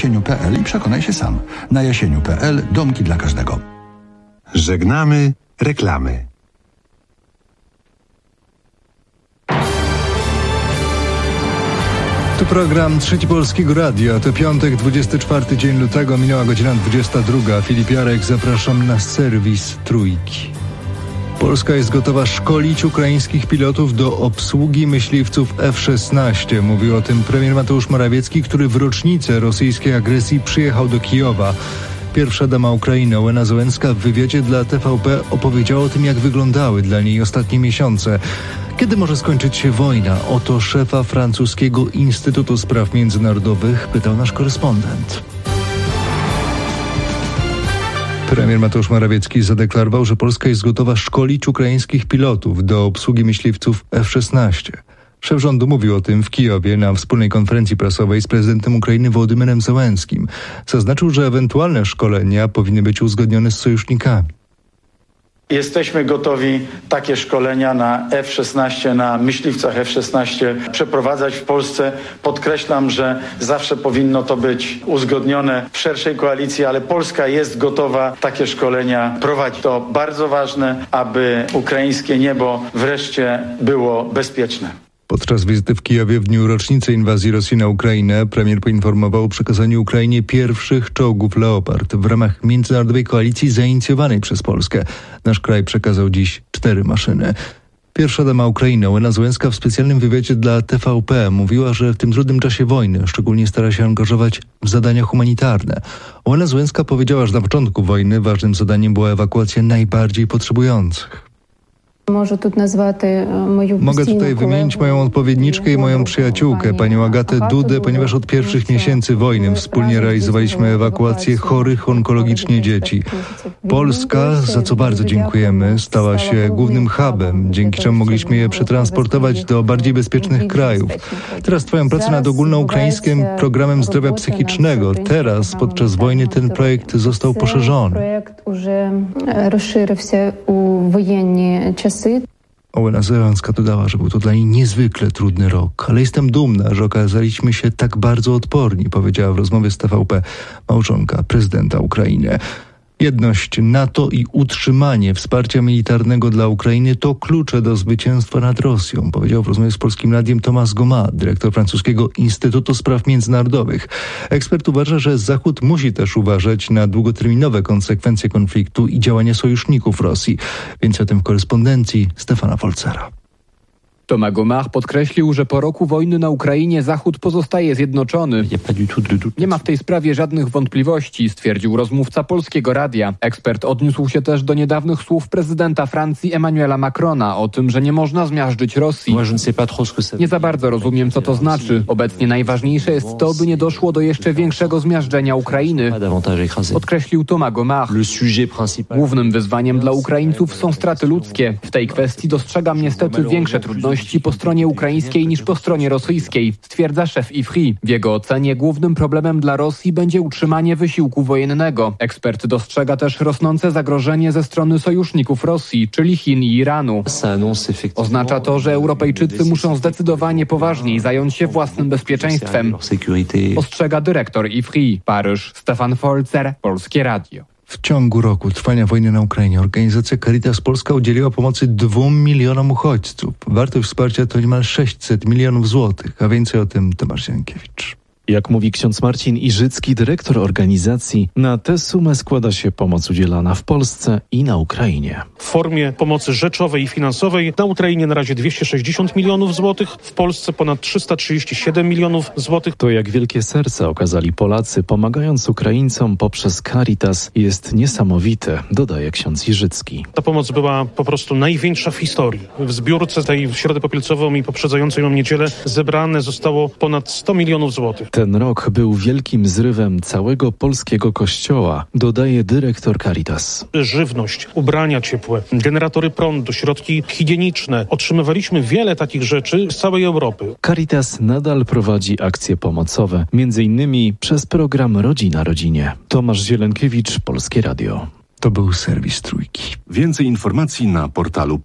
jasieniu.pl i przekonaj się sam. Na jasieniu.pl domki dla każdego. Żegnamy reklamy. Tu program Trzeci Polskiego Radia. To piątek, 24 dzień lutego, minęła godzina 22. Filip Jarek, zapraszam na serwis Trójki. Polska jest gotowa szkolić ukraińskich pilotów do obsługi myśliwców F-16. Mówił o tym premier Mateusz Morawiecki, który w rocznicę rosyjskiej agresji przyjechał do Kijowa. Pierwsza dama Ukrainy, Ołena Zełenska, w wywiadzie dla TVP opowiedziała o tym, jak wyglądały dla niej ostatnie miesiące. Kiedy może skończyć się wojna? O to szefa francuskiego Instytutu Spraw Międzynarodowych pytał nasz korespondent. Premier Mateusz Morawiecki zadeklarował, że Polska jest gotowa szkolić ukraińskich pilotów do obsługi myśliwców F-16. Szef rządu mówił o tym w Kijowie na wspólnej konferencji prasowej z prezydentem Ukrainy Wołodymyrem Zełenskim. Zaznaczył, że ewentualne szkolenia powinny być uzgodnione z sojusznikami. Jesteśmy gotowi takie szkolenia na F-16, na myśliwcach F-16 przeprowadzać w Polsce. Podkreślam, że zawsze powinno to być uzgodnione w szerszej koalicji, ale Polska jest gotowa takie szkolenia prowadzić. To bardzo ważne, aby ukraińskie niebo wreszcie było bezpieczne. Podczas wizyty w Kijowie w dniu rocznicy inwazji Rosji na Ukrainę premier poinformował o przekazaniu Ukrainie pierwszych czołgów Leopard w ramach międzynarodowej koalicji zainicjowanej przez Polskę. Nasz kraj przekazał dziś 4 maszyny. Pierwsza dama Ukrainy, Ołena Zełenska, w specjalnym wywiadzie dla TVP mówiła, że w tym trudnym czasie wojny szczególnie stara się angażować w zadania humanitarne. Ołena Zełenska powiedziała, że na początku wojny ważnym zadaniem była ewakuacja najbardziej potrzebujących. Mogę tutaj wymienić moją odpowiedniczkę i moją przyjaciółkę, panią Agatę Dudę, ponieważ od pierwszych miesięcy wojny wspólnie realizowaliśmy ewakuację chorych onkologicznie dzieci. Polska, za co bardzo dziękujemy, stała się głównym hubem, dzięki czemu mogliśmy je przetransportować do bardziej bezpiecznych krajów. Teraz trwają prace nad ogólnoukraińskim programem zdrowia psychicznego. Teraz, podczas wojny, ten projekt został poszerzony. Ołena Zełenska dodała, że był to dla niej niezwykle trudny rok, ale jestem dumna, że okazaliśmy się tak bardzo odporni, powiedziała w rozmowie z TVP małżonka prezydenta Ukrainy. Jedność NATO i utrzymanie wsparcia militarnego dla Ukrainy to klucze do zwycięstwa nad Rosją, powiedział w rozmowie z Polskim Radiem Thomas Goma, dyrektor francuskiego Instytutu Spraw Międzynarodowych. Ekspert uważa, że Zachód musi też uważać na długoterminowe konsekwencje konfliktu i działania sojuszników Rosji. Więcej o tym w korespondencji Stefana Folzera. Thomas Gomard podkreślił, że po roku wojny na Ukrainie Zachód pozostaje zjednoczony. Nie ma w tej sprawie żadnych wątpliwości, stwierdził rozmówca Polskiego Radia. Ekspert odniósł się też do niedawnych słów prezydenta Francji Emmanuela Macrona o tym, że nie można zmiażdżyć Rosji. Nie za bardzo rozumiem, co to znaczy. Obecnie najważniejsze jest to, by nie doszło do jeszcze większego zmiażdżenia Ukrainy, podkreślił Thomas Gomard. Głównym wyzwaniem dla Ukraińców są straty ludzkie. W tej kwestii dostrzegam niestety większe trudności po stronie ukraińskiej niż po stronie rosyjskiej, stwierdza szef IFRI. W jego ocenie głównym problemem dla Rosji będzie utrzymanie wysiłku wojennego. Ekspert dostrzega też rosnące zagrożenie ze strony sojuszników Rosji, czyli Chin i Iranu. Oznacza to, że Europejczycy muszą zdecydowanie poważniej zająć się własnym bezpieczeństwem, ostrzega dyrektor IFRI. Paryż, Stefan Folzer, Polskie Radio. W ciągu roku trwania wojny na Ukrainie organizacja Caritas Polska udzieliła pomocy 2 milionom uchodźców. Wartość wsparcia to niemal 600 milionów złotych, a więcej o tym Tomasz Jankiewicz. Jak mówi ksiądz Marcin Iżycki, dyrektor organizacji, na tę sumę składa się pomoc udzielana w Polsce i na Ukrainie. W formie pomocy rzeczowej i finansowej na Ukrainie na razie 260 milionów złotych, w Polsce ponad 337 milionów złotych. To, jak wielkie serca okazali Polacy, pomagając Ukraińcom poprzez Caritas, jest niesamowite, dodaje ksiądz Iżycki. Ta pomoc była po prostu największa w historii. W zbiórce tej w środę popielcową i poprzedzającej ją niedzielę zebrane zostało ponad 100 milionów złotych. Ten rok był wielkim zrywem całego polskiego kościoła, dodaje dyrektor Caritas. Żywność, ubrania ciepłe, generatory prądu, środki higieniczne. Otrzymywaliśmy wiele takich rzeczy z całej Europy. Caritas nadal prowadzi akcje pomocowe, m.in. przez program Rodzina Rodzinie. Tomasz Zielenkiewicz, Polskie Radio. To był serwis Trójki. Więcej informacji na portalu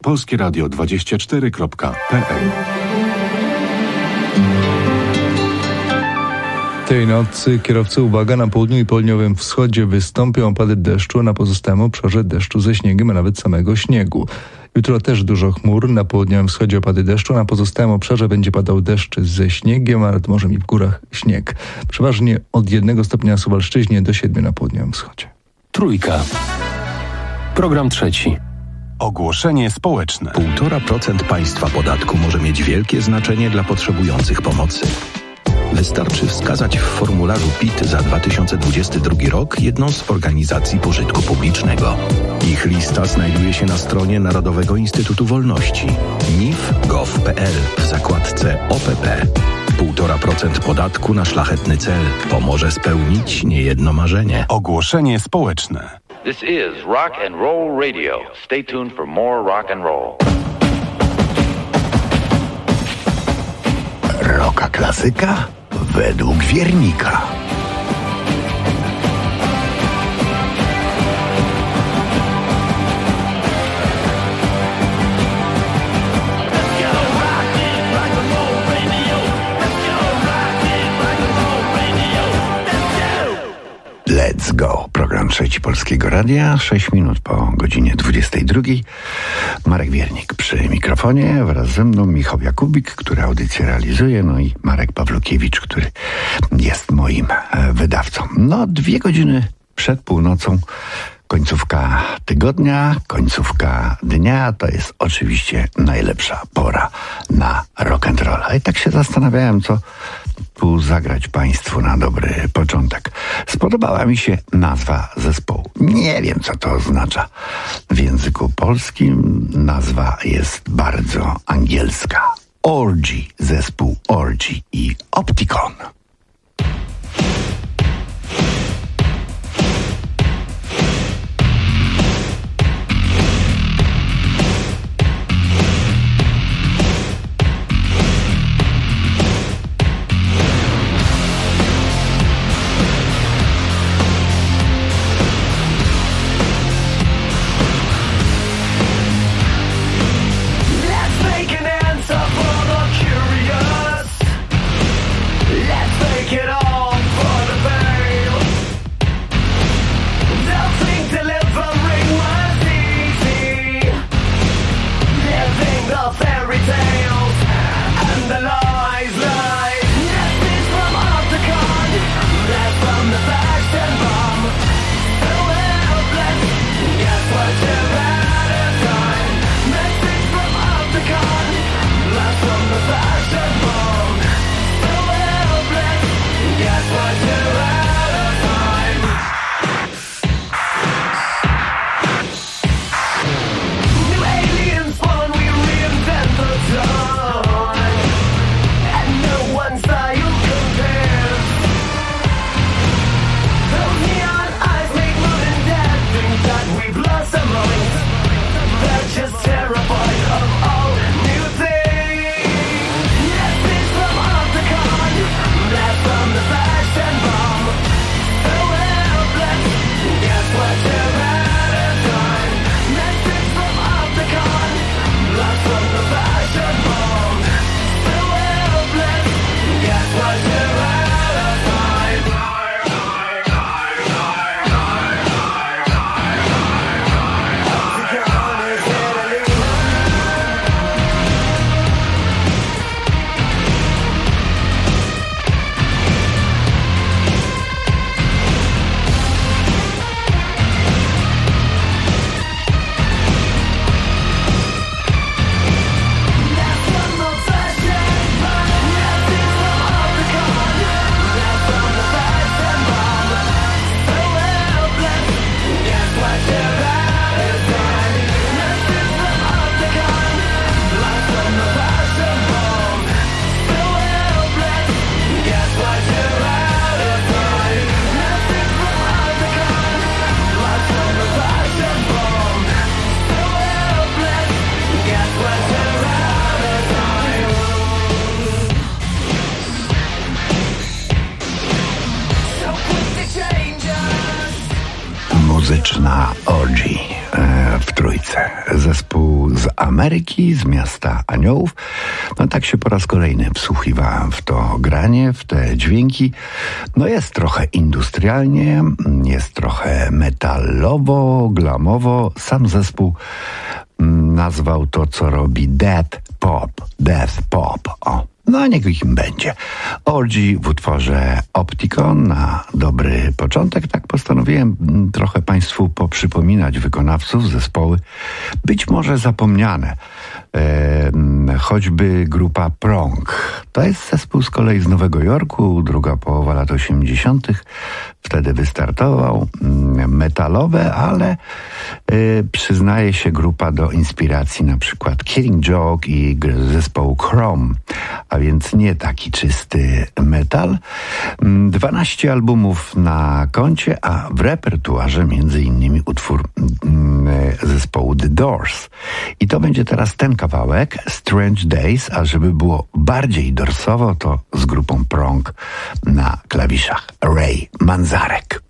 polskieradio24.pl. Tej nocy kierowcy, uwaga, na południu i południowym wschodzie wystąpią opady deszczu, a na pozostałym obszarze deszczu ze śniegiem, a nawet samego śniegu. Jutro też dużo chmur, na południowym wschodzie opady deszczu, na pozostałym obszarze będzie padał deszcz ze śniegiem, a nad morzem i w górach śnieg. Przeważnie od 1 stopnia na Suwalszczyźnie do 7 na południowym wschodzie. Trójka. Program trzeci. Ogłoszenie społeczne. 1,5% państwa podatku może mieć wielkie znaczenie dla potrzebujących pomocy. Wystarczy wskazać w formularzu PIT za 2022 rok jedną z organizacji pożytku publicznego. Ich lista znajduje się na stronie Narodowego Instytutu Wolności nif.gov.pl w zakładce OPP. 1,5% podatku na szlachetny cel pomoże spełnić niejedno marzenie. Ogłoszenie społeczne. This is Rock and Roll Radio. Stay tuned for more rock and roll. Rocka klasyka według wiernika. Let's go. Program trzeci Polskiego Radia. 6 minut po godzinie 22. Marek Wiernik przy mikrofonie. Wraz ze mną Michał Jakubik, który audycję realizuje. No i Marek Pawlukiewicz, który jest moim wydawcą. 2 godziny przed północą. Końcówka tygodnia, końcówka dnia. To jest oczywiście najlepsza pora na rock'n'rolla. I tak się zastanawiałem, co tu zagrać Państwu na dobry początek. Spodobała mi się nazwa zespołu. Nie wiem, co to oznacza w języku polskim. Nazwa jest bardzo angielska. Orgy, zespół Orgy i Opticon. Muzyczna orgy w trójce. Zespół z Ameryki, z miasta Aniołów. No tak się po raz kolejny wsłuchiwałem w to granie, w te dźwięki. No jest trochę industrialnie, jest trochę metalowo, glamowo. Sam zespół nazwał to, co robi death pop. O. No niech im będzie. Orgy w utworze Opticon na dobry początek. Tak postanowiłem trochę Państwu poprzypominać wykonawców, zespoły, być może zapomniane. Choćby grupa Prong. To jest zespół z kolei z Nowego Jorku, druga połowa lat 80. Wtedy wystartował. Metalowe, ale przyznaje się grupa do inspiracji na przykład Killing Joke i zespołu Chrome, a więc nie taki czysty metal. 12 albumów na koncie, a w repertuarze między innymi utwór zespołu The Doors. I to będzie teraz ten kawałek, Strange Days, a żeby było bardziej dorsowo, to z grupą Prong na klawiszach Ray Manzarek.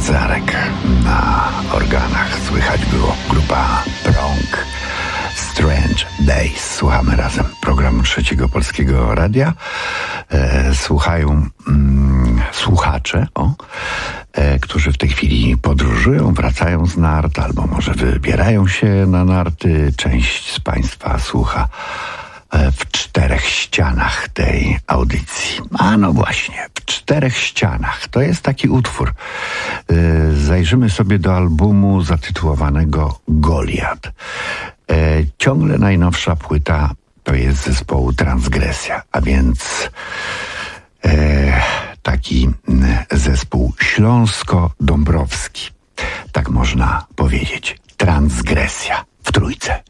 Zarek na organach. Słychać było grupa Prong. Strange Days. Słuchamy razem programu Trzeciego Polskiego Radia. Słuchają słuchacze, którzy w tej chwili podróżują, wracają z nart, albo może wybierają się na narty. Część z Państwa słucha w 4 ścianach tej audycji. A no właśnie, w 4 ścianach. To jest taki utwór. Zajrzymy sobie do albumu zatytułowanego Goliat. Ciągle najnowsza płyta to jest zespołu Transgresja, a więc taki zespół śląsko-dąbrowski. Tak można powiedzieć. Transgresja w trójce.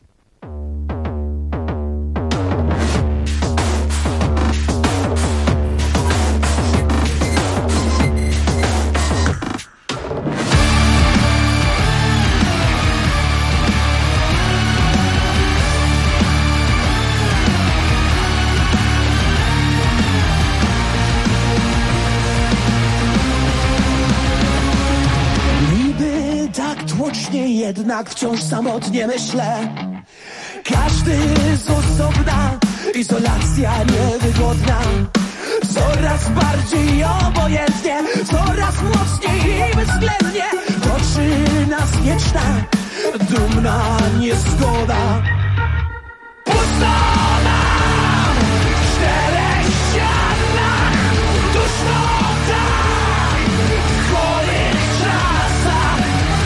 Jednak wciąż samotnie myślę. Każdy z osobna, izolacja niewygodna. Coraz bardziej obojętnie, coraz mocniej i bezwzględnie toczy nas wieczna, dumna niezgoda. Pusto nam w 4 ścianach, duszno w chorych czasach.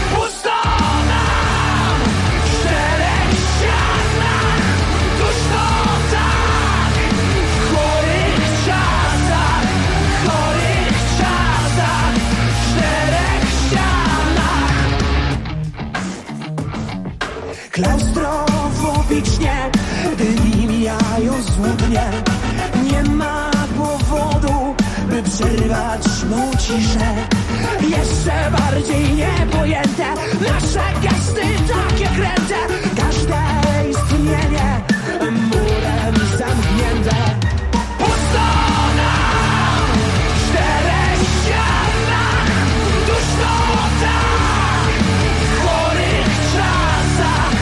Klaustrofobicznie dni mijają złudnie. Nie ma powodu, by przerwać mą ciszę. Jeszcze bardziej niepojęte nasze gesty takie kręte. Każde istnienie murem zamknięte. Pusto nam w 4 ścianach, duszno w chorych czasach.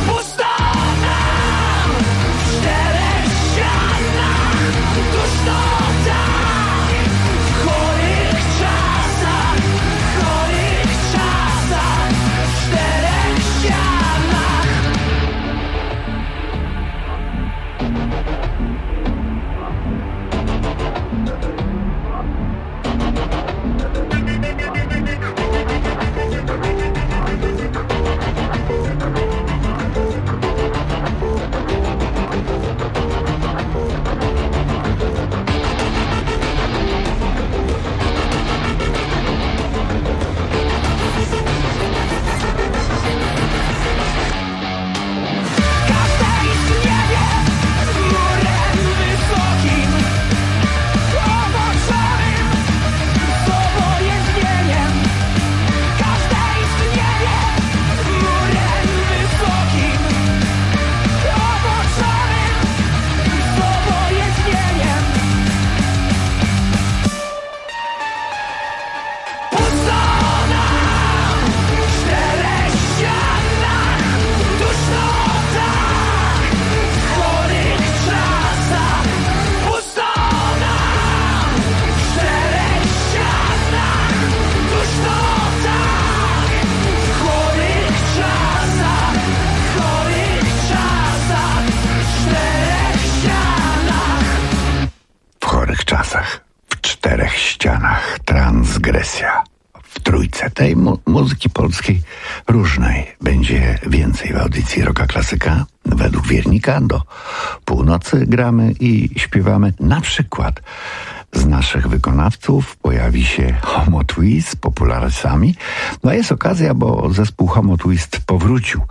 W 4 ścianach. Transgresja w trójce. Tej muzyki polskiej różnej będzie więcej w audycji Rocka Klasyka. Według Wiernika do północy gramy i śpiewamy. Na przykład z naszych wykonawców pojawi się Homo Twist z Popularsami. No jest okazja, bo zespół Homo Twist powrócił.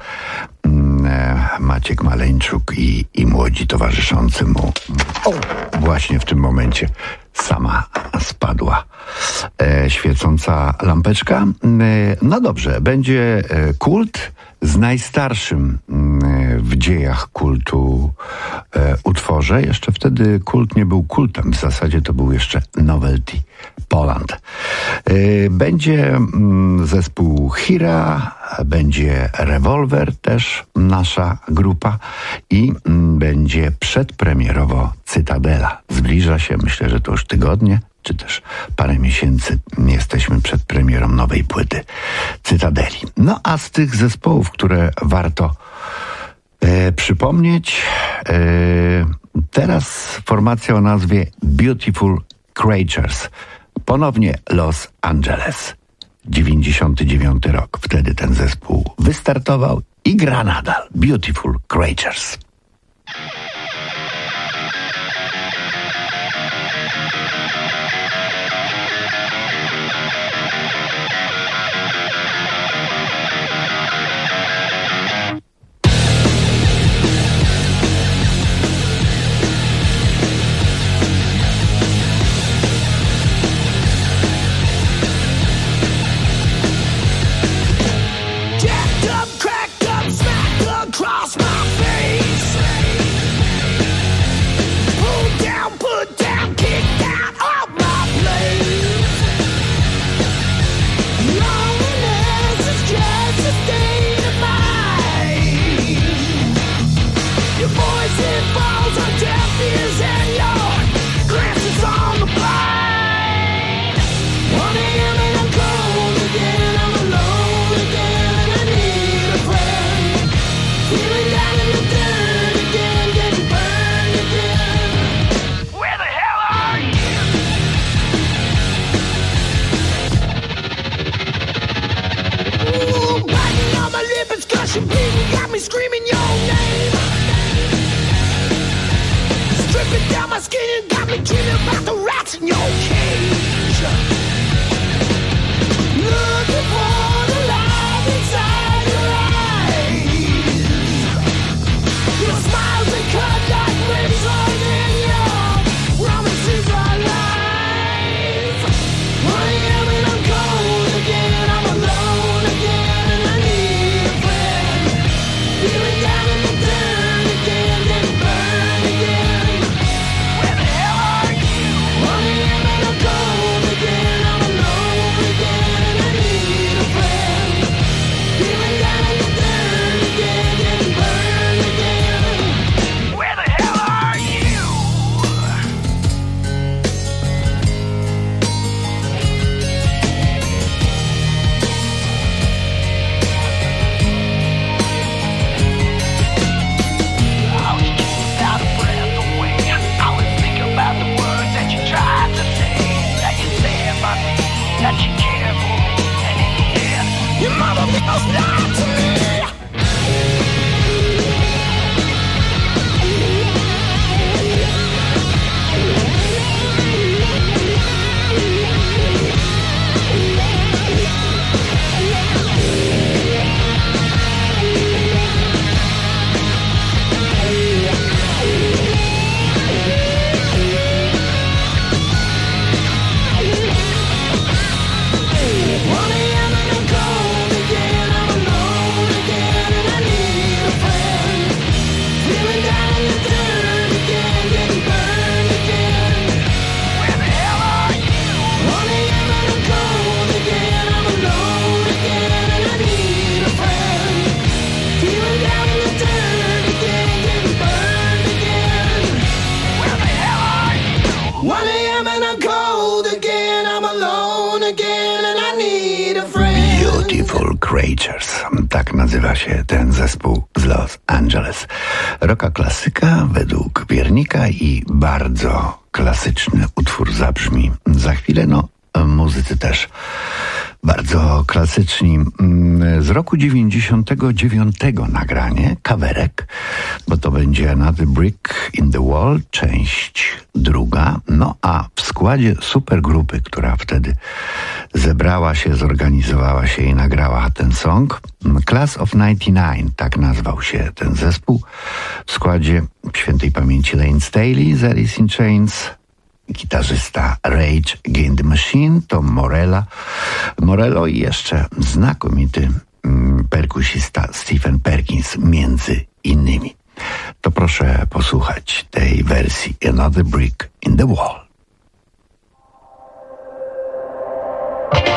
Maciek Maleńczuk i młodzi towarzyszący mu. Właśnie w tym momencie sama spadła świecąca lampeczka. No dobrze, będzie kult z najstarszym w dziejach kultu utworze. Jeszcze wtedy kult nie był kultem. W zasadzie to był jeszcze Novelty Poland. Będzie zespół Hira, będzie Rewolwer, też nasza grupa, i będzie przedpremierowo Cytadela. Zbliża się, myślę, że to już tygodnie, czy też parę miesięcy jesteśmy przed premierą nowej płyty Cytadeli. No a z tych zespołów, które warto przypomnieć, teraz formacja o nazwie Beautiful Creatures. Ponownie Los Angeles. 99 rok. Wtedy ten zespół wystartował i gra nadal. Beautiful Creatures. Across my face, pulled down, put down, kicked out of my place. Loneliness is just a state of mind. Your voice, it falls on deaf ears and your glances on the blind. 1 a.m. and I'm cold again, I'm alone again, and I need a friend. Feeling down in the dirt again, getting burned again. Where the hell are you? Ooh, biting on my lip, it's gushing, bleeding, got me screaming your name. Stripping down my skin and got me dreaming about the rats in your cage. Looking for the light inside your eyes. Your smiles are cut like razors and your promises are lies. 1 a.m. and I'm cold again, I'm alone again, and I need a friend. Feeling down in the dirt again, getting burned again. Where the hell are you? 1 a.m. and I'm cold again, I'm alone again, and I need a friend. Feeling down in the dirt again, getting burned again. Where the hell are you? I was just out of breath away. I was thinking about the words that you tried to say, that you said about me, that you cared for me, and in the end, your mother was lied to me. Beautiful Creatures. Tak nazywa się ten zespół z Los Angeles. Rocka klasyka według Wiernika i bardzo klasyczny utwór zabrzmi za chwilę. No, muzycy też bardzo klasyczni. Z roku 99 nagranie, kawerek, bo to będzie Another Brick in the Wall, część druga. No a w składzie supergrupy, która wtedy zebrała się, zorganizowała się i nagrała ten song, Class of 99, tak nazwał się ten zespół. W składzie świętej pamięci Lane Staley z Alice in Chains, gitarzysta Rage Against the Machine, Tom Morello i jeszcze znakomity perkusista Stephen Perkins między innymi. To proszę posłuchać tej wersji Another Brick in the Wall.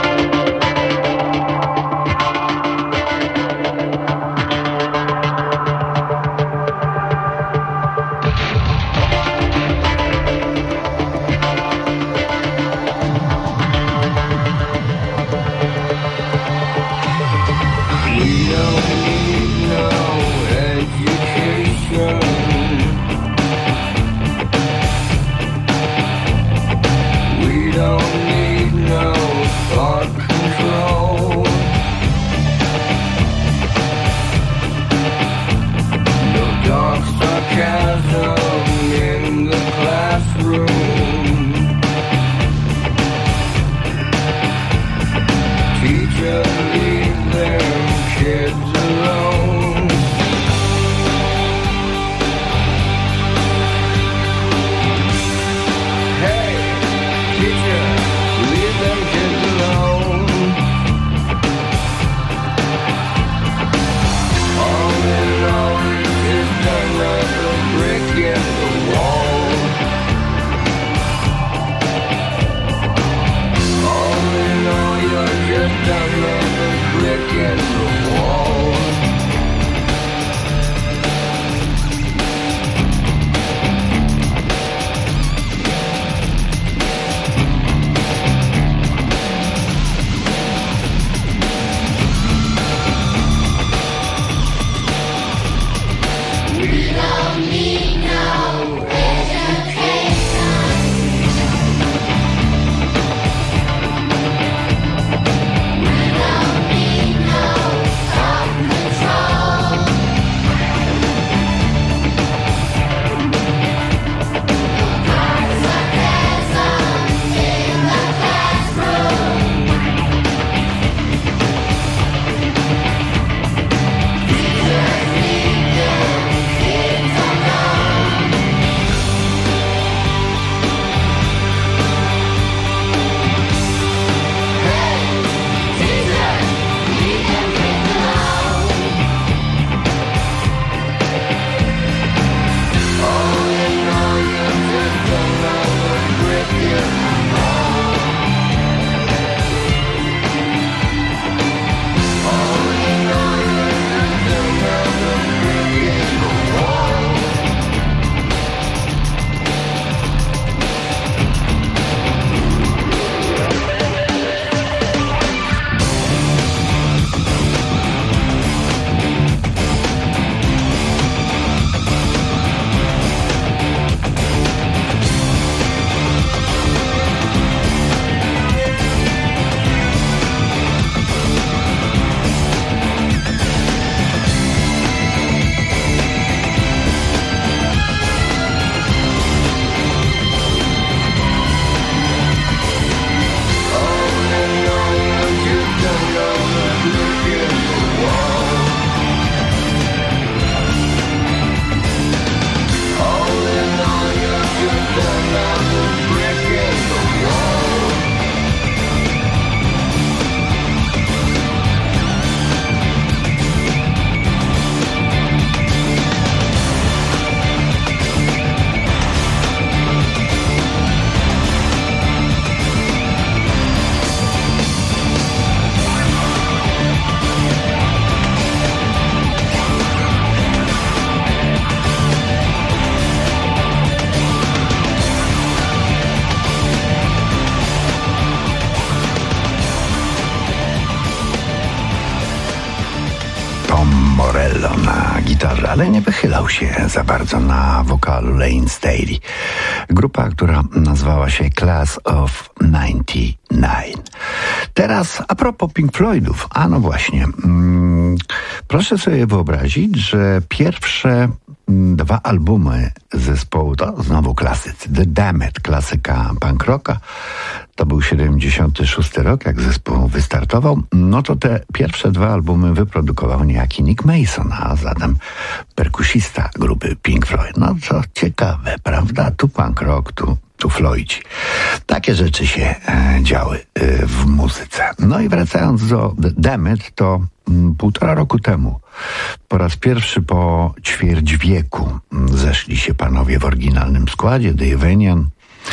Morello na gitarze, ale nie wychylał się za bardzo na wokalu Layne Staley. Grupa, która nazwała się Class of 99. Teraz a propos Pink Floydów, a no właśnie, proszę sobie wyobrazić, że pierwsze 2 albumy zespołu to znowu klasycy. The Damned, klasyka punk rocka. To był 76 rok, jak zespół wystartował. No to te pierwsze 2 albumy wyprodukował niejaki Nick Mason, a zatem perkusista grupy Pink Floyd. No co ciekawe, prawda? Tu punk rock, tu Floydzi. Takie rzeczy się działy w muzyce. No i wracając do The Damned, to 1,5 roku temu po raz pierwszy po ćwierć wieku zeszli się panowie w oryginalnym składzie. Dave Enion,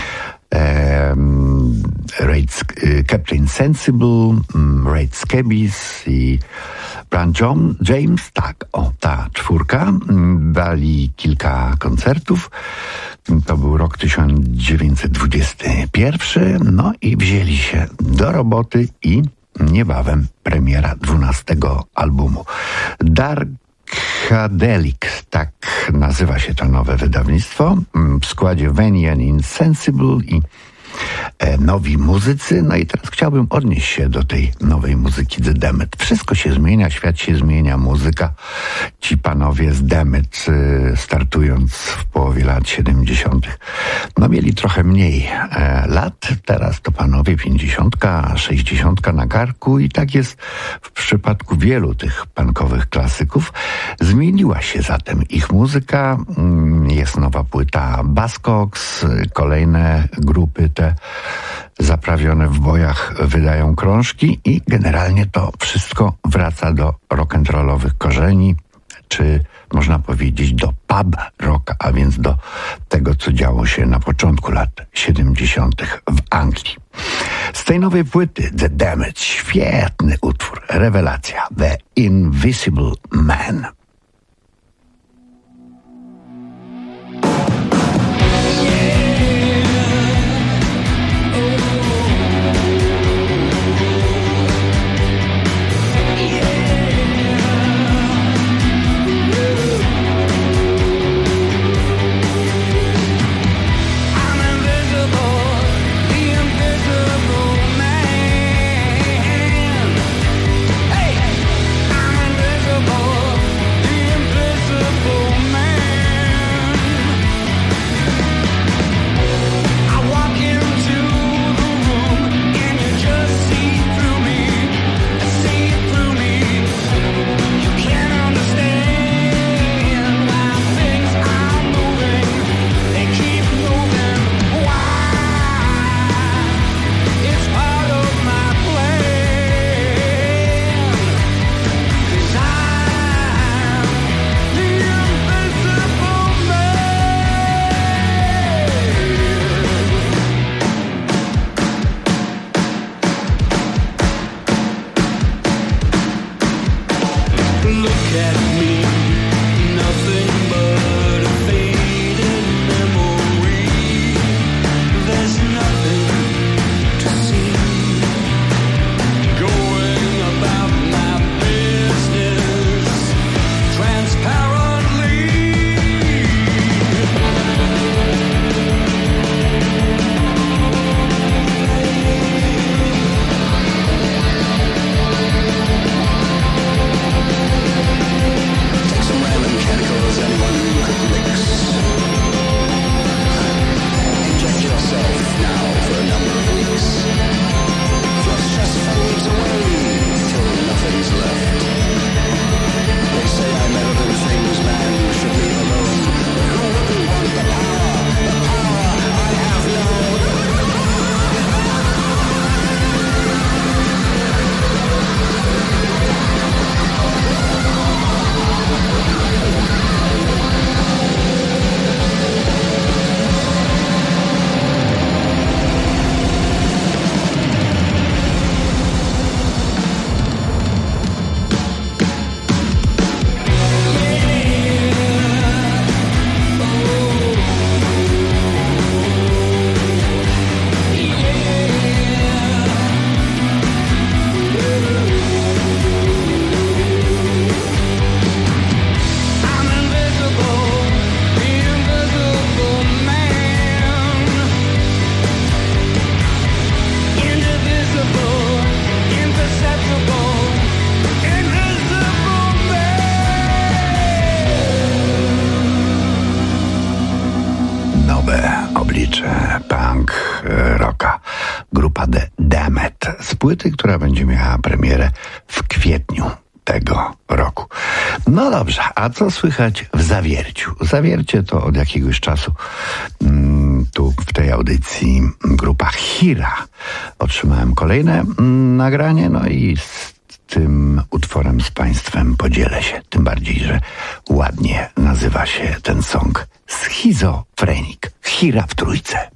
Captain Sensible, Ray Scabies i Brian James, tak, ta 4 dali kilka koncertów. To był rok 1921, no i wzięli się do roboty i niebawem premiera 12 albumu. Darkadelic, tak nazywa się to nowe wydawnictwo, w składzie Venian Insensible i nowi muzycy. No i teraz chciałbym odnieść się do tej nowej muzyki The Damned. Wszystko się zmienia, świat się zmienia, muzyka. Ci panowie z Damned, startując w połowie lat 70., no mieli trochę mniej lat. Teraz to panowie 50, 60 na karku i tak jest w przypadku wielu tych punkowych klasyków. Zmieniła się zatem ich muzyka. Jest nowa płyta Buzzcocks, kolejne grupy te zaprawione w bojach wydają krążki i generalnie to wszystko wraca do rock'n'rollowych korzeni, czy można powiedzieć do pub rocka, a więc do tego, co działo się na początku lat 70. w Anglii. Z tej nowej płyty The Damned, świetny utwór, rewelacja, The Invisible Man. Hey, I'm invisible. płyty, która będzie miała premierę w kwietniu tego roku. No dobrze, a co słychać w Zawierciu? Zawiercie to od jakiegoś czasu tu w tej audycji grupa Hira. Otrzymałem kolejne nagranie, no i z tym utworem z Państwem podzielę się. Tym bardziej, że ładnie nazywa się ten song Schizofrenik. Hira w trójce.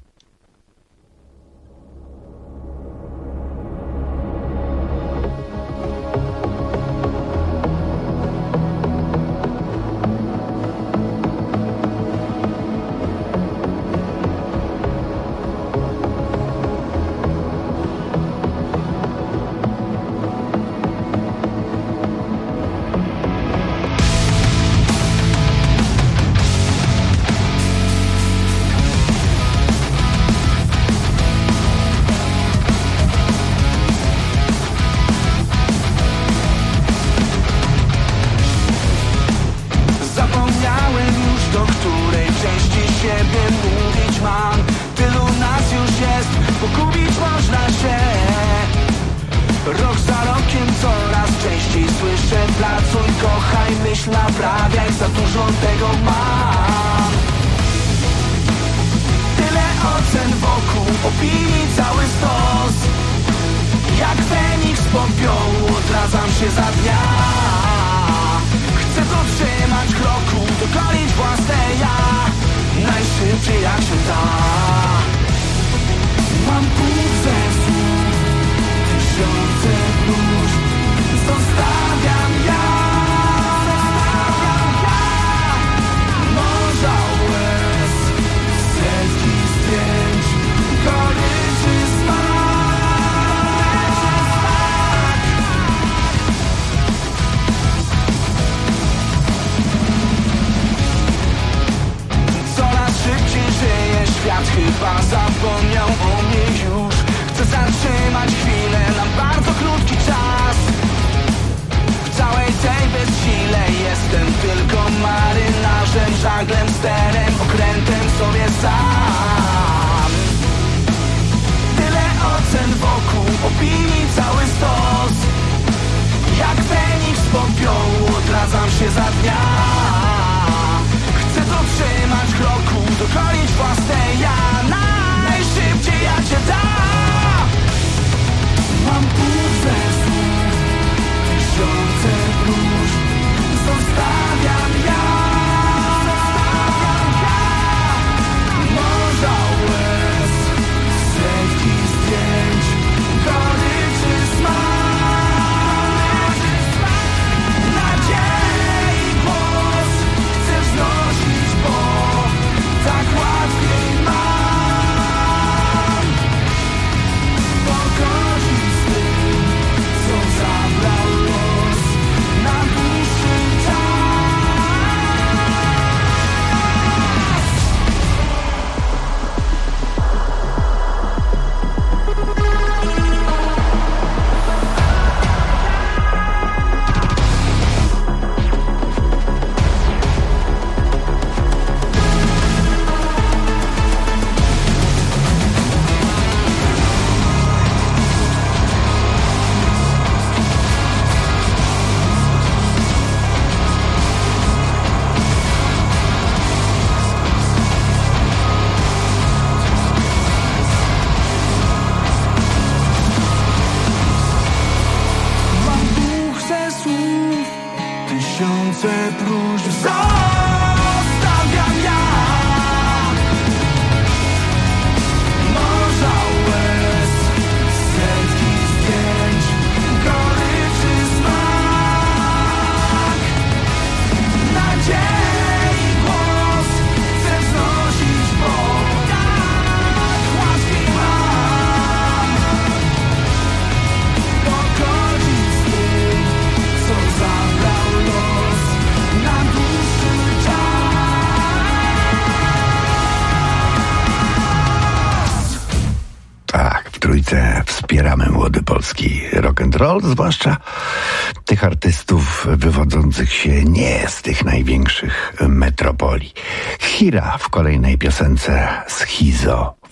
Wspieramy młody polski rock and roll, zwłaszcza tych artystów wywodzących się nie z tych największych metropolii. Hira w kolejnej piosence Schizo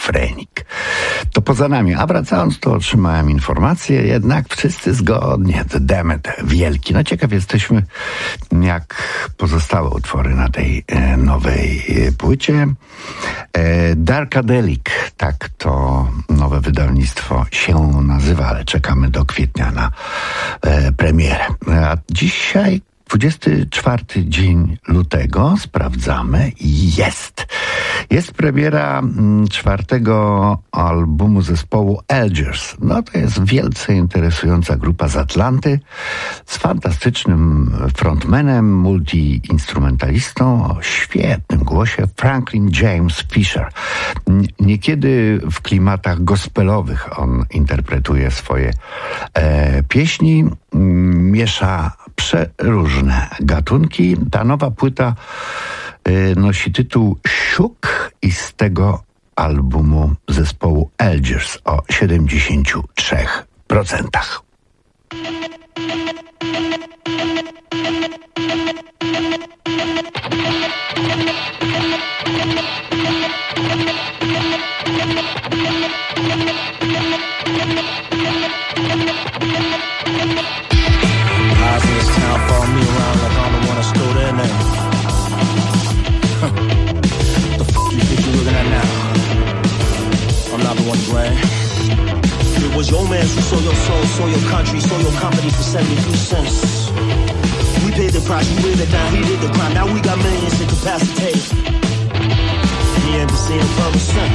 Schizofrenik. To poza nami. A wracając, to otrzymałem informację, jednak wszyscy zgodnie. The Damned wielki. No ciekaw jesteśmy, jak pozostałe utwory na tej nowej płycie. Darkadelic, tak to nowe wydawnictwo się nazywa, ale czekamy do kwietnia na premierę. A dzisiaj 24 dzień lutego, sprawdzamy i jest premiera 4. albumu zespołu Algiers. No to jest wielce interesująca grupa z Atlanty, z fantastycznym frontmanem, multi-instrumentalistą o świetnym głosie, Franklin James Fisher. Niekiedy w klimatach gospelowych on interpretuje swoje pieśni, miesza przeróżne gatunki. Ta nowa płyta nosi tytuł Shook i z tego albumu zespołu Algiers o 73%. It was your man who sold your soul, sold your country, sold your company for 72 cents. We paid the price, we laid it down, he did the crime. Now we got millions incapacitated. He ain't been seeing from since.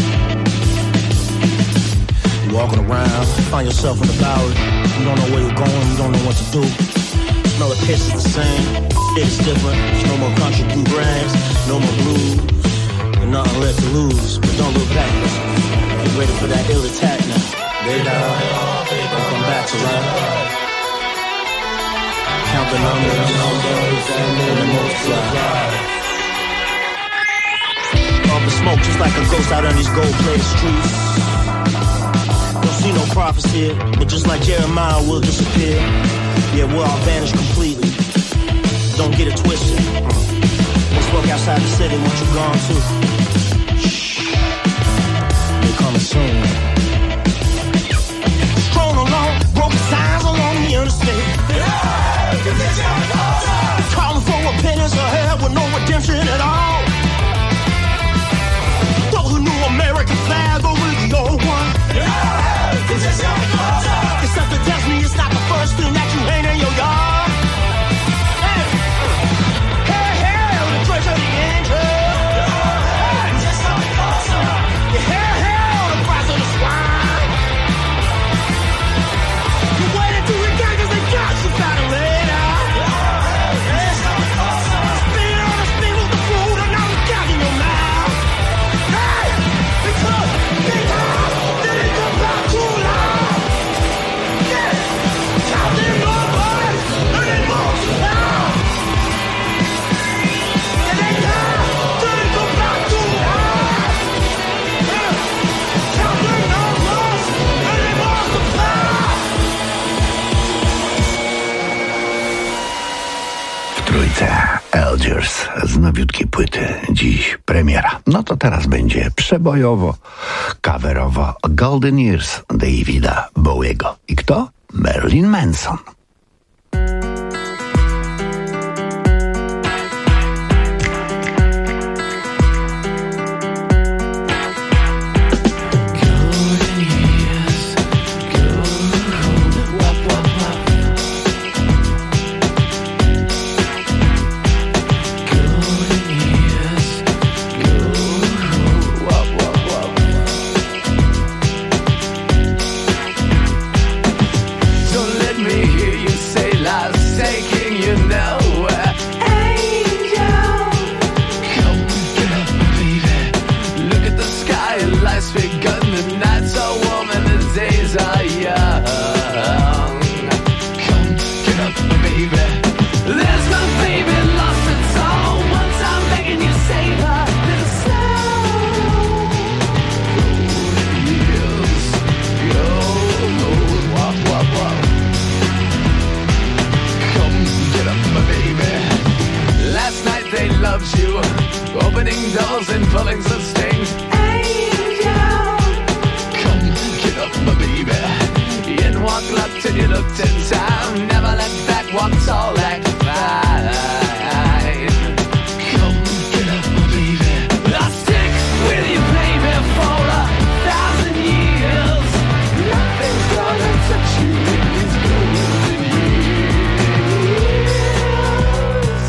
You walking around, find yourself in the Bowery. You don't know where you're going, you don't know what to do. Smell the piss is the same, it's different. There's no more country bluegrass, no more blues. There's nothing left to lose, but don't look back. Get ready for that ill attack now. Lay down, don't come back to life. Count the numbers, and then multiply. Up the smoke just like a ghost out on these gold-plated streets. Don't see no prophets here, but just like Jeremiah will disappear. Yeah, we'll all vanish completely. Don't get it twisted. Let's walk outside the city, what you gone to? They're coming soon. Strolling along, broken signs along the interstate. Calling for repentance or hell with no redemption at all. Throw the new American flag over the old one. Except to tell me it's not the first thing that you hang in your yard. Hey, hey, hey, the treasure of the angel. Hey, hey, the price of the swine. You waited till we got cause they got you better later. Spin on the spin with the food and now we got in your mouth. Hey, because they didn't come back too loud. Yeah, counting more boys and they multiply. And they didn't come back too loud. Yeah, counting more boys and they multiply. W trójce Algiers z nowiutkiej płyty. Dziś premiera. No to teraz będzie przebojowo, coverowo Golden Years Davida Bowiego. I kto? Marilyn Manson. Don't let me hear looked and you looked in time. Never let back what's all that fine. Come get up, my baby. I'll stick with you, baby, for 1,000 years. Nothing's gonna touch you in these golden years.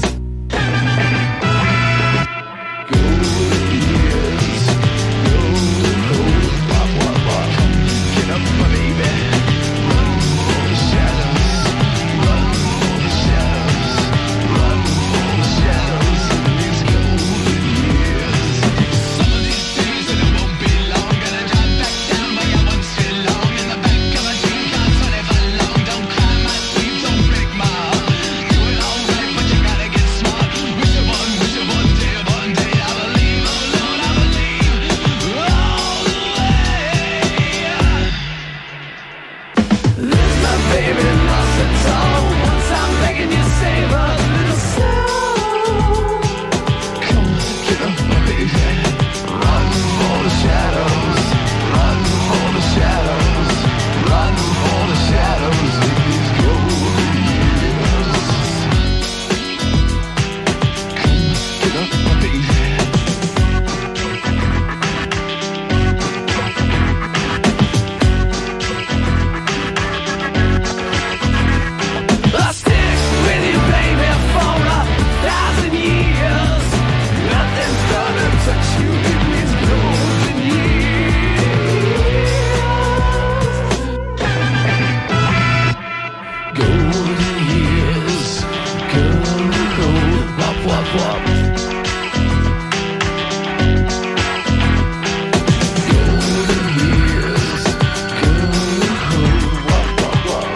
Golden years. Golden, golden, wop, wop, wop. Get up, my baby. Run for the shadows. Run for the shadows. Run for the shadows in these golden years. Some of these days and it won't be long. Gonna drive back down, but you won't stay long. In the back of a dream car, 25 long. Don't climb my sleeve, don't break my heart. Do it all right, but you gotta get smart. Wish it one day, I believe, oh Lord, I believe all the way. There's my baby lost at all. Once I'm begging you, save a little soul. Come get up, my baby. Run for the shadows. Run for the shadows. Run for the shadows in these golden years. Come get up, my baby. I'll stick with you, baby, for 1,000 years. Nothing's gonna touch you in these golden years. Golden years. Golden, golden, wop, wop, wop. Golden years. Golden, golden, wop, wop, wop.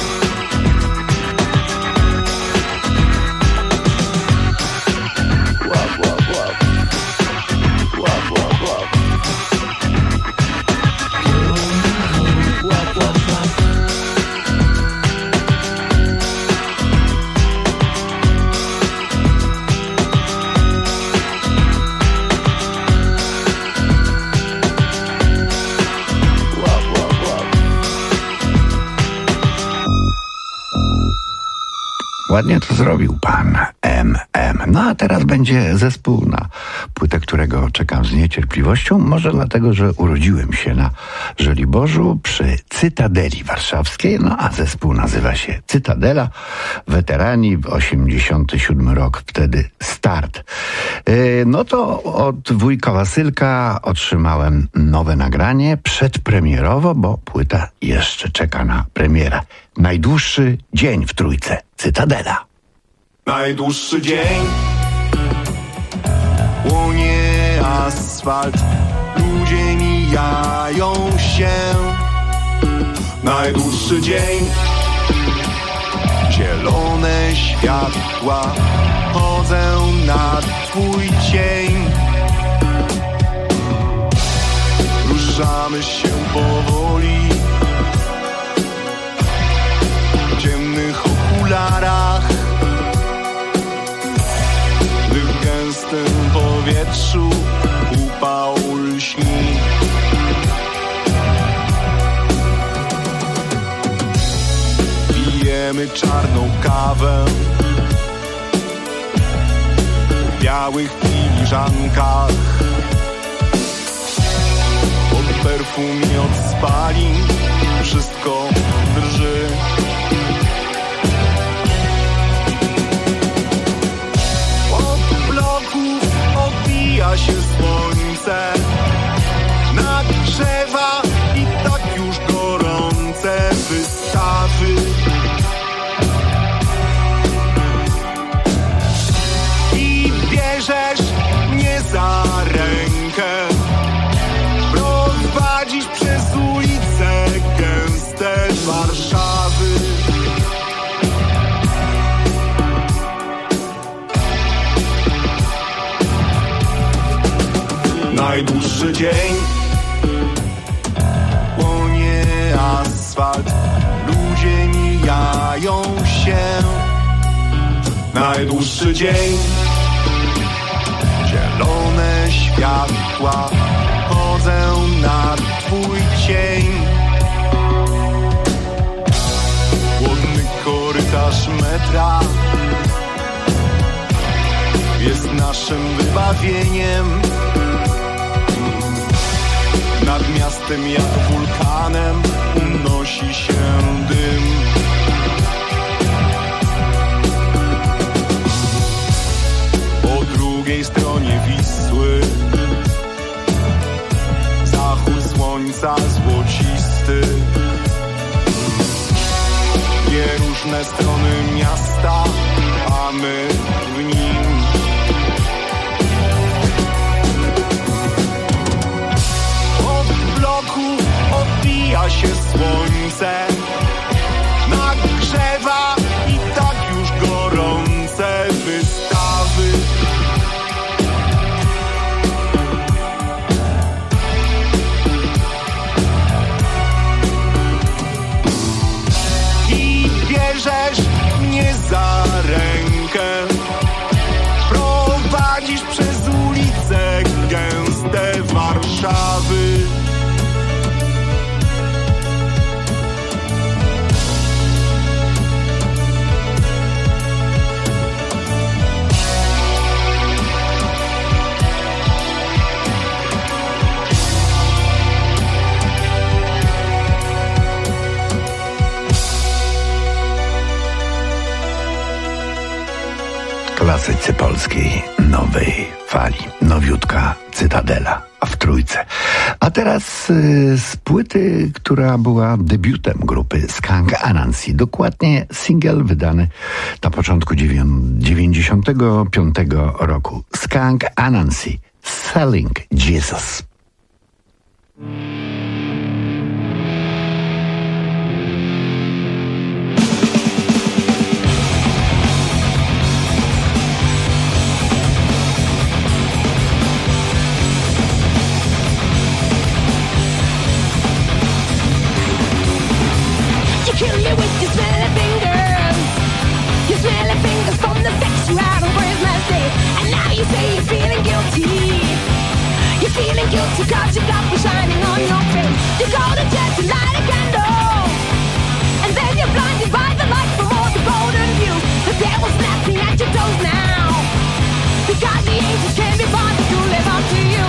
Wop, wop, wop. Wop, wop, wop. Wop, wop, wop. Wop, wop, wop. Ładnie to zrobił pan M.M. No a teraz będzie zespół, na płytę którego czekam z niecierpliwością. Może dlatego, że urodziłem się na Żoliborzu przy Cytadeli Warszawskiej. No a zespół nazywa się Cytadela. Weterani, 87 rok, wtedy start. No to od wujka Wasylka otrzymałem nowe nagranie przedpremierowo, bo płyta jeszcze czeka na premierę. Najdłuższy dzień w trójce. Cytadela. Najdłuższy dzień, płonie asfalt, ludzie mijają się. Najdłuższy dzień, zielone światła, chodzę nad twój cień. Ruszamy się powoli w ciemnych okularach, gdy w gęstym powietrzu upał lśni. Pijemy czarną kawę w białych filiżankach. Od perfum i od spalin wszystko drży. Odbija się słońce, nagrzewa i tak już gorące wystawy. I bierzesz mnie za rękę, prowadzisz przez ulice gęste Warszawy. Najdłuższy dzień, płonie asfalt, ludzie mijają się. Najdłuższy dzień, zielone światła, chodzę nad twój cień. metra jest naszym wybawieniem. Nad miastem jak wulkanem unosi się dym. Po drugiej stronie Wisły zachód słońca złocisty. Dwie różne strony miasta, a my w nim. Od bloku odbija się słońce, nagrzewa i tak już gorące wystawy. Bierzesz mnie za rękę, prowadzisz przez ulice gęste Warszawy. Klasycy polskiej nowej fali. Nowiutka Cytadela w Trójce. A teraz z płyty, która była debiutem grupy Skunk Anansi. Dokładnie singiel wydany na początku 95 roku. Skunk Anansi, Selling Jesus. Kill me with your smelly fingers. Your smelly fingers from the sex you had on Christmas Day. And now you say you're feeling guilty. You're feeling guilty cause you got me shining on your face. You go to church and light a candle, and then you're blinded by the light from all the golden view. The devil's snapping at your toes now, because the angels can't be bothered to live up to you.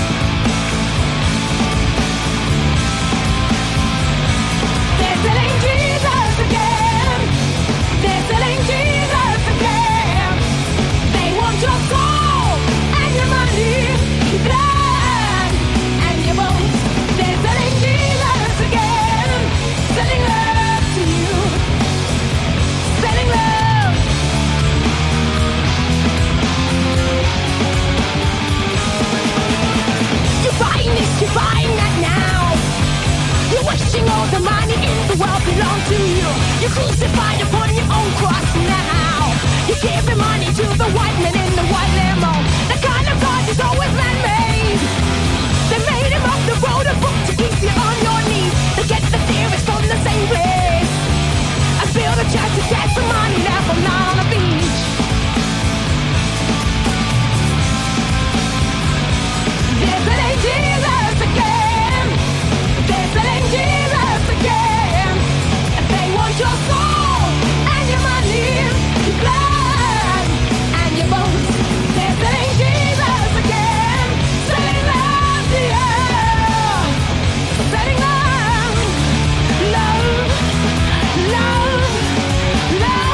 They're selling Jesus again. They're selling Jesus again. They want your soul and your money, your blood and your bones. They're selling Jesus again. Selling love to you. Selling love. You're buying this, you're buying that now. You're wishing all the money in the world belonged to you. You're crucified upon your own cross now. You're giving money to the white man in the white limo. The kind of God is always man-made. They made him up the road a book to keep you on your knees. They get the theories from the same place and build a church to get some money left from down on the beach. They're selling Jesus again. They're selling Jesus again. They want your soul and your money, your blood and your bones. They're selling Jesus again. Selling love to you. Selling love. Love. Love. Love.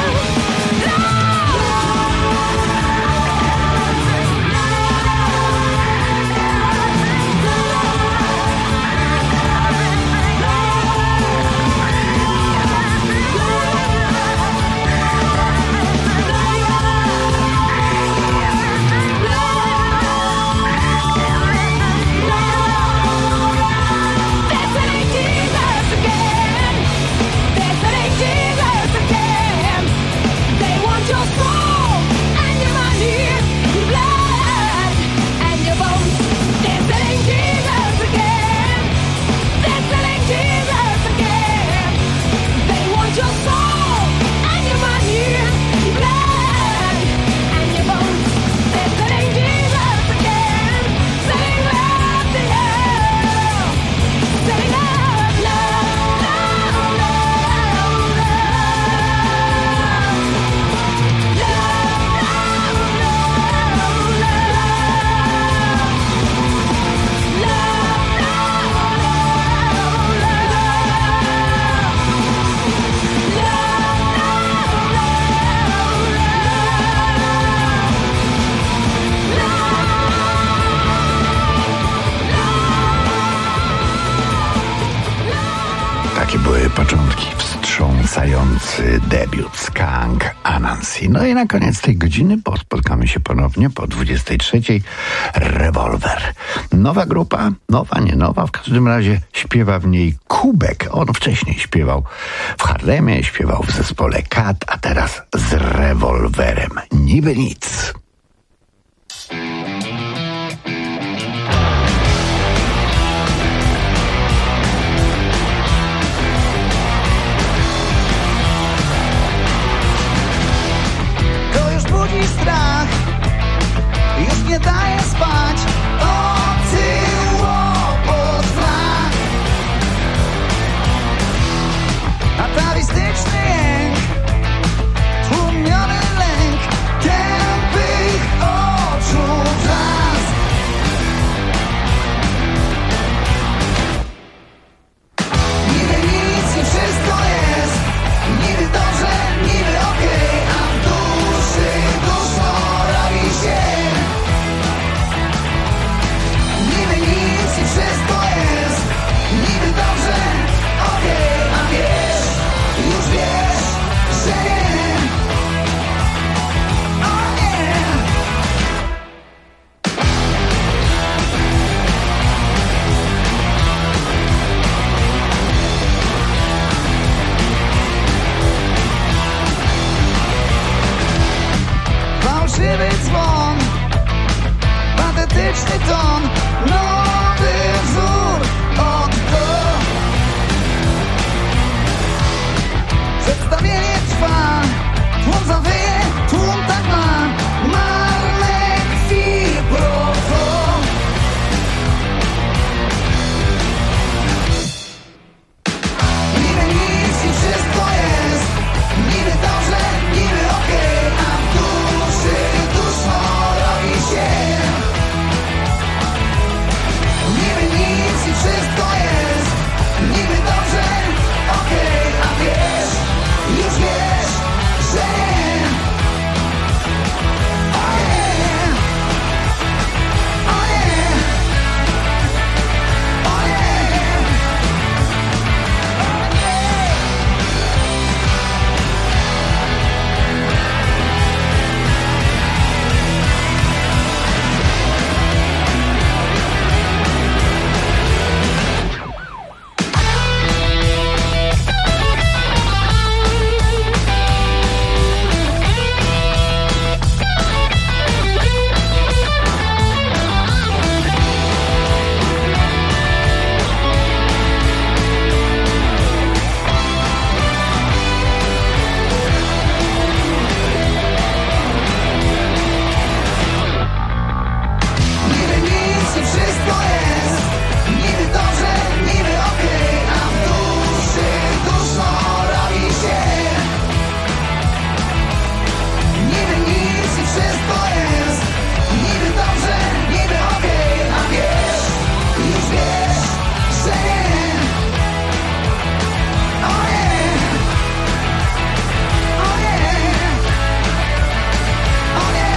nocy debiut Skunk Anansi. No i na koniec tej godziny spotkamy się ponownie po 23:00 Rewolwer. Nowa grupa, nowa, nie nowa, w każdym razie śpiewa w niej Kubek. On wcześniej śpiewał w Harlemie, śpiewał w zespole Kat, a teraz z Rewolwerem. Niby nic. Strach już nie daje spać. Łopot znak. Atawistyczny jęk, tłumiony lęk tępych oczu wrzask. Niby nic i wszystko jest, niby dobrze, niby okej, a w duszy niby nic i wszystko jest, niby dobrze, okej, a wiesz, już wiesz, że nie. O nie. Fałszywy dzwon, patetyczny ton, nowy wzór od do. Przedstawienie trwa, tłum zawyje, tłum tak ma, marne krwi proto. Niby nic i wszystko jest, niby dobrze, niby okej, a w duszy duszno robi się. Niby nic i wszystko jest, niby dobrze, okej, a wiesz, już wiesz, że nie. O nie, o nie, o nie, o nie. Niby nic i wszystko jest, niby dobrze, niby okej, a w duszy duszno robi się. Niby nic i wszystko jest, niby dobrze, niby okej, a wiesz, już wiesz, że nie. O nie, o nie, o nie.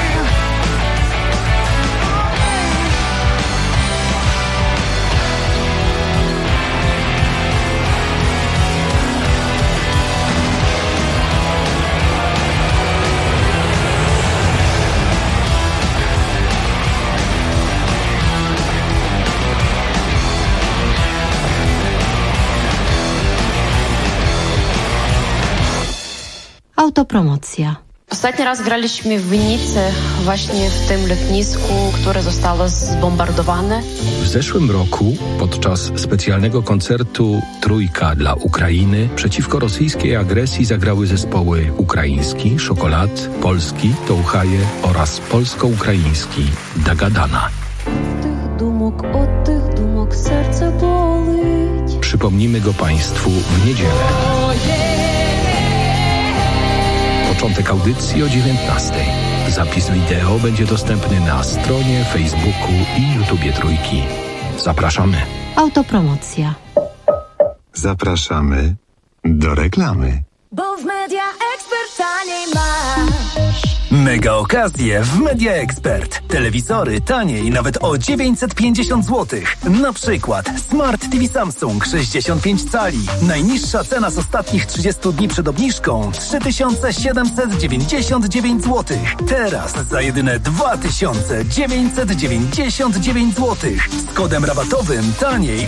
Autopromocja. Ostatni raz graliśmy w Winnicy, właśnie w tym lotnisku, które zostało zbombardowane. W zeszłym roku, podczas specjalnego koncertu Trójka dla Ukrainy, przeciwko rosyjskiej agresji zagrały zespoły ukraiński, Szokolad, polski, Touchaje oraz polsko-ukraiński Dagadana. Od tych dumok serce bolить. Przypomnimy go Państwu w niedzielę. Początek audycji o 19:00. Zapis wideo będzie dostępny na stronie Facebooku i YouTubie Trójki. Zapraszamy. Autopromocja. Zapraszamy do reklamy. Bo w Media Expert taniej masz. Mega okazje w Media Expert. Telewizory taniej nawet o 950 zł. Na przykład Smart TV Samsung 65 cali. Najniższa cena z ostatnich 30 dni przed obniżką 3799 zł. Teraz za jedyne 2999 zł. Z kodem rabatowym taniej